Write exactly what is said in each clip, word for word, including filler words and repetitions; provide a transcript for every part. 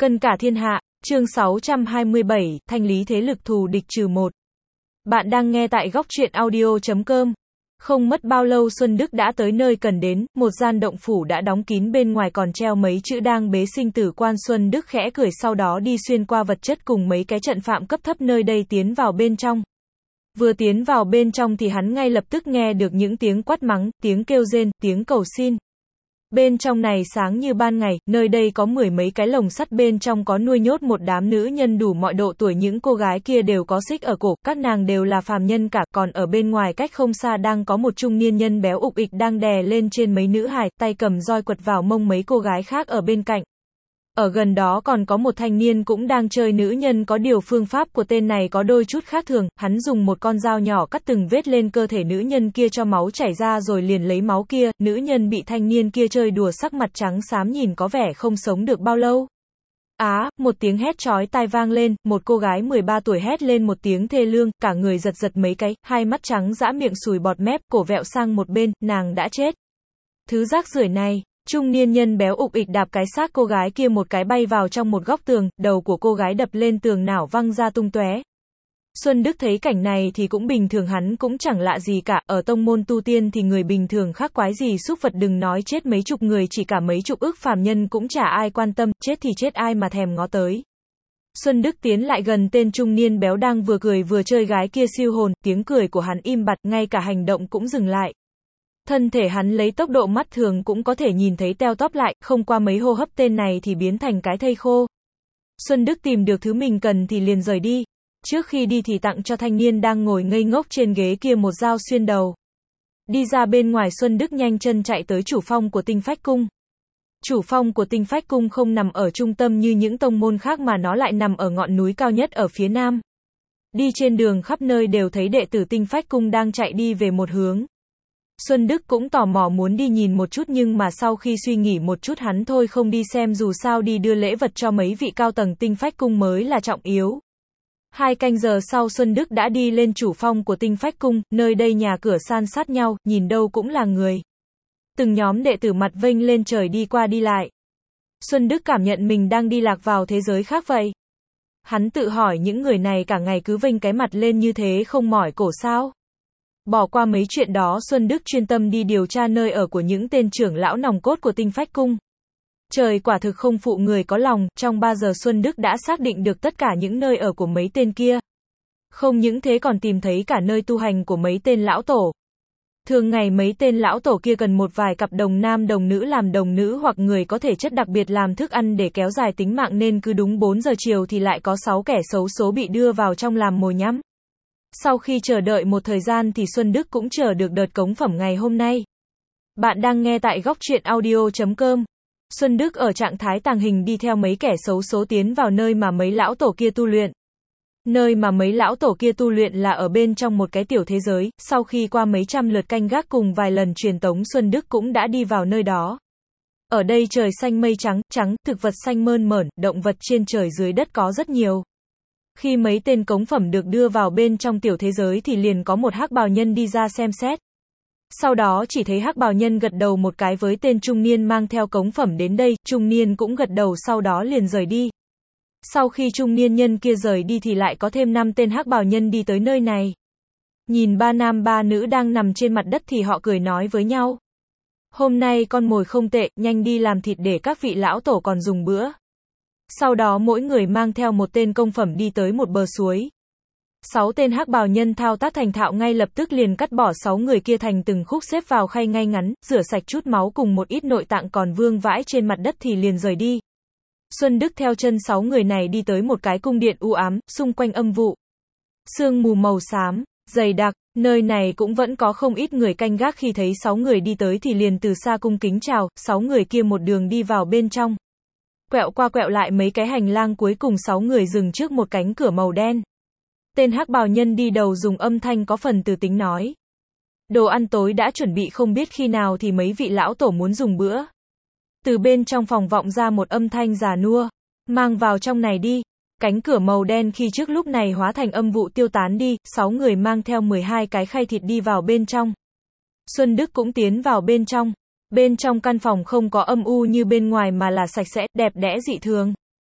Cân cả thiên hạ, chương sáu trăm hai mươi bảy, thanh lý thế lực thù địch trừ một. Bạn đang nghe tại góc truyện audio chấm com. Không mất bao lâu Xuân Đức đã tới nơi cần đến, một gian động phủ đã đóng kín, bên ngoài còn treo mấy chữ đang bế sinh tử quan. Xuân Đức khẽ cười, sau đó đi xuyên qua vật chất cùng mấy cái trận phạm cấp thấp nơi đây tiến vào bên trong. Vừa tiến vào bên trong thì hắn ngay lập tức nghe được những tiếng quát mắng, tiếng kêu rên, tiếng cầu xin. Bên trong này sáng như ban ngày, nơi đây có mười mấy cái lồng sắt, bên trong có nuôi nhốt một đám nữ nhân đủ mọi độ tuổi, những cô gái kia đều có xích ở cổ, các nàng đều là phàm nhân cả, còn ở bên ngoài cách không xa đang có một trung niên nhân béo ục ịch đang đè lên trên mấy nữ hài, tay cầm roi quật vào mông mấy cô gái khác ở bên cạnh. Ở gần đó còn có một thanh niên cũng đang chơi nữ nhân, có điều phương pháp của tên này có đôi chút khác thường, hắn dùng một con dao nhỏ cắt từng vết lên cơ thể nữ nhân kia cho máu chảy ra rồi liền lấy máu kia, nữ nhân bị thanh niên kia chơi đùa sắc mặt trắng xám nhìn có vẻ không sống được bao lâu. Á, một tiếng hét chói tai vang lên, một cô gái mười ba tuổi hét lên một tiếng thê lương, cả người giật giật mấy cái, hai mắt trắng dã, miệng sùi bọt mép, cổ vẹo sang một bên, nàng đã chết. Thứ rác rưởi này. Trung niên nhân béo ục ịch đạp cái xác cô gái kia một cái bay vào trong một góc tường, đầu của cô gái đập lên tường não văng ra tung tóe. Xuân Đức thấy cảnh này thì cũng bình thường, hắn cũng chẳng lạ gì cả, ở tông môn tu tiên thì người bình thường khác quái gì súc vật, đừng nói chết mấy chục người, chỉ cả mấy chục ức phàm nhân cũng chả ai quan tâm, chết thì chết ai mà thèm ngó tới. Xuân Đức tiến lại gần tên trung niên béo đang vừa cười vừa chơi gái kia, siêu hồn, tiếng cười của hắn im bặt, ngay cả hành động cũng dừng lại. Thân thể hắn lấy tốc độ mắt thường cũng có thể nhìn thấy teo tóp lại, không qua mấy hô hấp tên này thì biến thành cái thây khô. Xuân Đức tìm được thứ mình cần thì liền rời đi. Trước khi đi thì tặng cho thanh niên đang ngồi ngây ngốc trên ghế kia một dao xuyên đầu. Đi ra bên ngoài, Xuân Đức nhanh chân chạy tới chủ phong của Tinh Phách Cung. Chủ phong của Tinh Phách Cung không nằm ở trung tâm như những tông môn khác mà nó lại nằm ở ngọn núi cao nhất ở phía nam. Đi trên đường khắp nơi đều thấy đệ tử Tinh Phách Cung đang chạy đi về một hướng. Xuân Đức cũng tò mò muốn đi nhìn một chút, nhưng mà sau khi suy nghĩ một chút hắn thôi không đi xem, dù sao đi đưa lễ vật cho mấy vị cao tầng Tinh Phách Cung mới là trọng yếu. Hai canh giờ sau Xuân Đức đã đi lên chủ phong của Tinh Phách Cung, nơi đây nhà cửa san sát nhau, nhìn đâu cũng là người. Từng nhóm đệ tử mặt vênh lên trời đi qua đi lại. Xuân Đức cảm nhận mình đang đi lạc vào thế giới khác vậy. Hắn tự hỏi những người này cả ngày cứ vênh cái mặt lên như thế không mỏi cổ sao? Bỏ qua mấy chuyện đó, Xuân Đức chuyên tâm đi điều tra nơi ở của những tên trưởng lão nòng cốt của Tinh Phách Cung. Trời quả thực không phụ người có lòng, trong ba giờ Xuân Đức đã xác định được tất cả những nơi ở của mấy tên kia. Không những thế còn tìm thấy cả nơi tu hành của mấy tên lão tổ. Thường ngày mấy tên lão tổ kia cần một vài cặp đồng nam đồng nữ làm đồng nữ hoặc người có thể chất đặc biệt làm thức ăn để kéo dài tính mạng, nên cứ đúng bốn giờ chiều thì lại có sáu kẻ xấu số bị đưa vào trong làm mồi nhắm. Sau khi chờ đợi một thời gian thì Xuân Đức cũng chờ được đợt cống phẩm ngày hôm nay. Bạn đang nghe tại góc truyện audio chấm com. Xuân Đức ở trạng thái tàng hình đi theo mấy kẻ xấu số tiến vào nơi mà mấy lão tổ kia tu luyện. Nơi mà mấy lão tổ kia tu luyện là ở bên trong một cái tiểu thế giới, sau khi qua mấy trăm lượt canh gác cùng vài lần truyền tống, Xuân Đức cũng đã đi vào nơi đó. Ở đây trời xanh mây trắng, trắng, thực vật xanh mơn mởn, động vật trên trời dưới đất có rất nhiều. Khi mấy tên cống phẩm được đưa vào bên trong tiểu thế giới thì liền có một hắc bào nhân đi ra xem xét. Sau đó chỉ thấy hắc bào nhân gật đầu một cái với tên trung niên mang theo cống phẩm đến đây, trung niên cũng gật đầu, sau đó liền rời đi. Sau khi trung niên nhân kia rời đi thì lại có thêm năm tên hắc bào nhân đi tới nơi này. Nhìn ba nam ba nữ đang nằm trên mặt đất thì họ cười nói với nhau. Hôm nay con mồi không tệ, nhanh đi làm thịt để các vị lão tổ còn dùng bữa. Sau đó mỗi người mang theo một tên công phẩm đi tới một bờ suối. Sáu tên hắc bào nhân thao tác thành thạo, ngay lập tức liền cắt bỏ sáu người kia thành từng khúc xếp vào khay ngay ngắn, rửa sạch chút máu cùng một ít nội tạng còn vương vãi trên mặt đất thì liền rời đi. Xuân Đức theo chân sáu người này đi tới một cái cung điện u ám, xung quanh âm vụ. Sương mù màu xám, dày đặc, nơi này cũng vẫn có không ít người canh gác, khi thấy sáu người đi tới thì liền từ xa cung kính chào, sáu người kia một đường đi vào bên trong. Quẹo qua quẹo lại mấy cái hành lang, cuối cùng sáu người dừng trước một cánh cửa màu đen. Tên hắc bào nhân đi đầu dùng âm thanh có phần từ tính nói. Đồ ăn tối đã chuẩn bị, không biết khi nào thì mấy vị lão tổ muốn dùng bữa. Từ bên trong phòng vọng ra một âm thanh già nua. Mang vào trong này đi. Cánh cửa màu đen khi trước lúc này hóa thành âm vụ tiêu tán đi, sáu người mang theo mười hai cái khay thịt đi vào bên trong. Xuân Đức cũng tiến vào bên trong. Bên trong căn phòng không có âm u như bên ngoài mà là sạch sẽ, đẹp đẽ dị thường.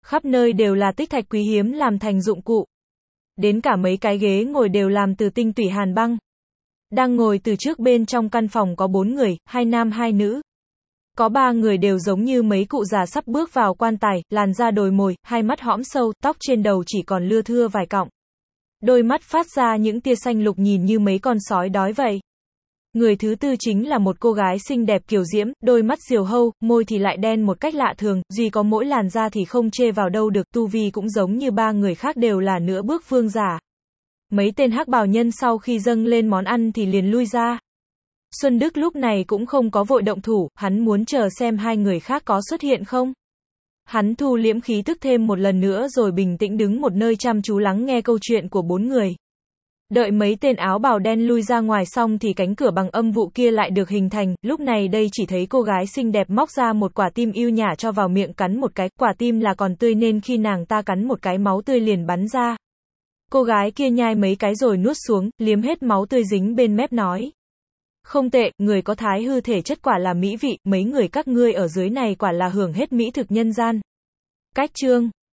Khắp nơi đều là tích thạch quý hiếm làm thành dụng cụ. Đến cả mấy cái ghế ngồi đều làm từ tinh tủy hàn băng. Đang ngồi từ trước bên trong căn phòng có bốn người, hai nam hai nữ. Có ba người đều giống như mấy cụ già sắp bước vào quan tài, làn da đồi mồi, hai mắt hõm sâu, tóc trên đầu chỉ còn lưa thưa vài cọng. Đôi mắt phát ra những tia xanh lục nhìn như mấy con sói đói vậy. Người thứ tư chính là một cô gái xinh đẹp kiều diễm, đôi mắt diều hâu, môi thì lại đen một cách lạ thường, duy có mỗi làn da thì không chê vào đâu được, tu vi cũng giống như ba người khác đều là nửa bước vương giả. Mấy tên hắc bào nhân sau khi dâng lên món ăn thì liền lui ra. Xuân Đức lúc này cũng không có vội động thủ, hắn muốn chờ xem hai người khác có xuất hiện không. Hắn thu liễm khí tức thêm một lần nữa rồi bình tĩnh đứng một nơi chăm chú lắng nghe câu chuyện của bốn người. Đợi mấy tên áo bào đen lui ra ngoài xong thì cánh cửa bằng âm vụ kia lại được hình thành, lúc này đây chỉ thấy cô gái xinh đẹp móc ra một quả tim yêu nhả cho vào miệng cắn một cái, quả tim là còn tươi nên khi nàng ta cắn một cái máu tươi liền bắn ra. Cô gái kia nhai mấy cái rồi nuốt xuống, liếm hết máu tươi dính bên mép nói. Không tệ, người có thái hư thể chất quả là mỹ vị, mấy người các ngươi ở dưới này quả là hưởng hết mỹ thực nhân gian. Cách chương